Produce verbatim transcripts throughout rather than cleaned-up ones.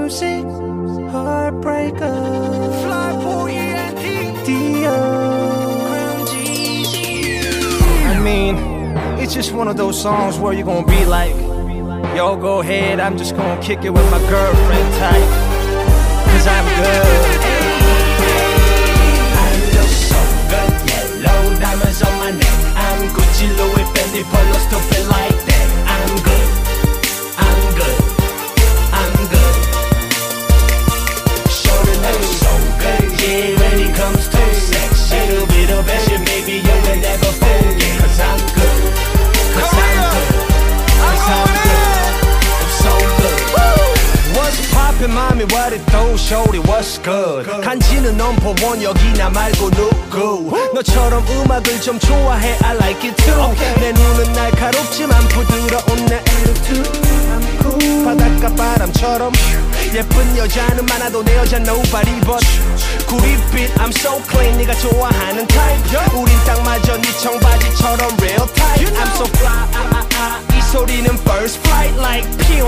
music heartbreaker. Flyboy E N T Dio. I mean, it's just one of those songs where you're gonna be like, yo, go ahead, I'm just gonna kick it with my girlfriend type, cause I'm good. I look so good, yellow diamonds on my neck. I'm Gucci, Louis, Fendi, Polo, stupid like that. I'm good, I'm good, I'm good. Shorty looks so good, yeah, when it comes to sex, it'll be the best, yeah, baby, you will never forget. Cause I'm good, cause I'm good, cause I'm good, I'm so good. What's poppin', mommy, what it do, shorty, what's good? 간지는 넘버원 여기나 말고 누구 너처럼 음악을 좀 좋아해, I like it too. 내 눈은 날카롭지만 부드러운 내 attitude, I'm cool. 바닷가 바람처럼 예쁜 여자는 많아도 내 여자 nobody but 구릿빛 I'm so clean, 네가 좋아하는 type. 우린 딱 맞아, 네 청바지처럼 real tight. I'm so fly, 아, 아, 아. 이 소리는 first flight like 퓨.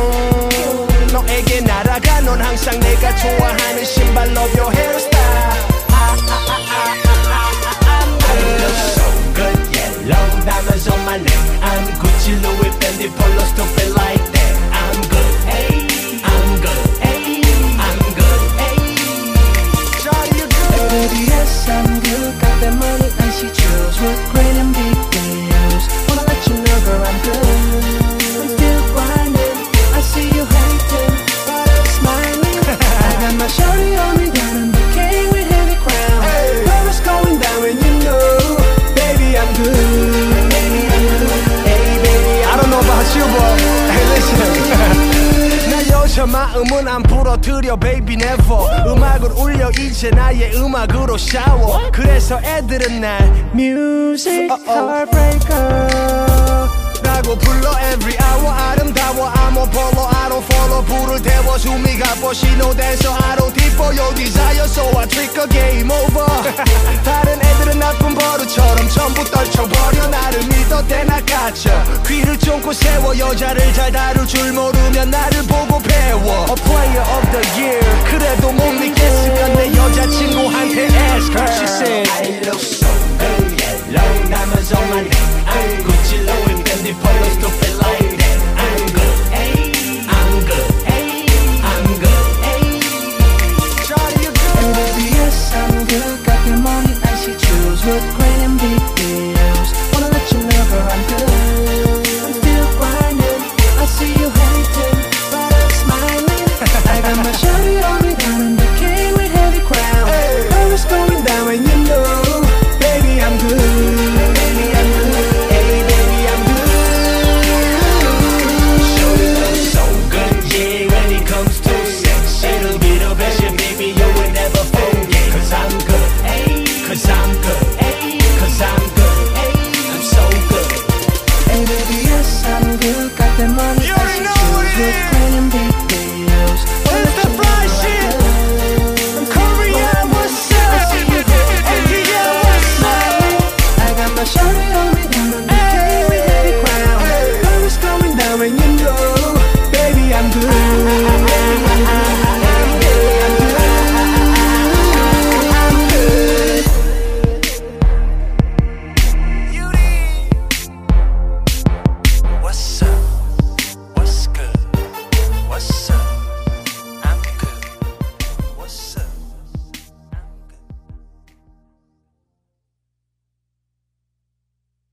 너에게 날아가, 넌 항상 내가 좋아하는 신발, love your hairstyle. 아, 아, 아, 아, 아, 아, I'm I good. look so good, yellow diamonds on my neck. I'm Gucci, Louis, Fendi, Polo, stupid like that. I'm good, hey, I'm good, hey, I'm good, hey. Shawty, you good? Baby, yes, I'm good. Got that money and she chills with great and big deals. Wanna let you know, girl, I'm good. I'm still grinding. I see you hating, but I'm smiling. I got my shorty on me, got him the king with heavy crown. Hey. Love is going down when you know, baby, I'm good. Baby, I'm good. Hey, baby, I I'm don't know about you, but hey, listen. 나 여자 마음은 안 부러뜨려, baby, never. 음악을 울려, 이제 나의 음악으로 샤워. 그래서 애들은 날 music Uh-oh. heartbreaker. 라고 불러 every hour. 아름다워, I'm a polo, I don't follow. 불을 태워 숨이 가뻐, 신호 댄서 I don't deep for your desire, so I trick a game over. 다른 애들은 나쁜 버릇처럼 전부 떨쳐버려. 나를 믿어 대나 갇혀, 귀를 쫑고 세워. 여자를 잘 다룰 줄 모르면 나를 보고 배워. A player of the year, 그래도 못 믿겠으면 내 여자친구한테 ask her. She said I look so good, yellow diamonds on my neck. I'm Gucci, Louis,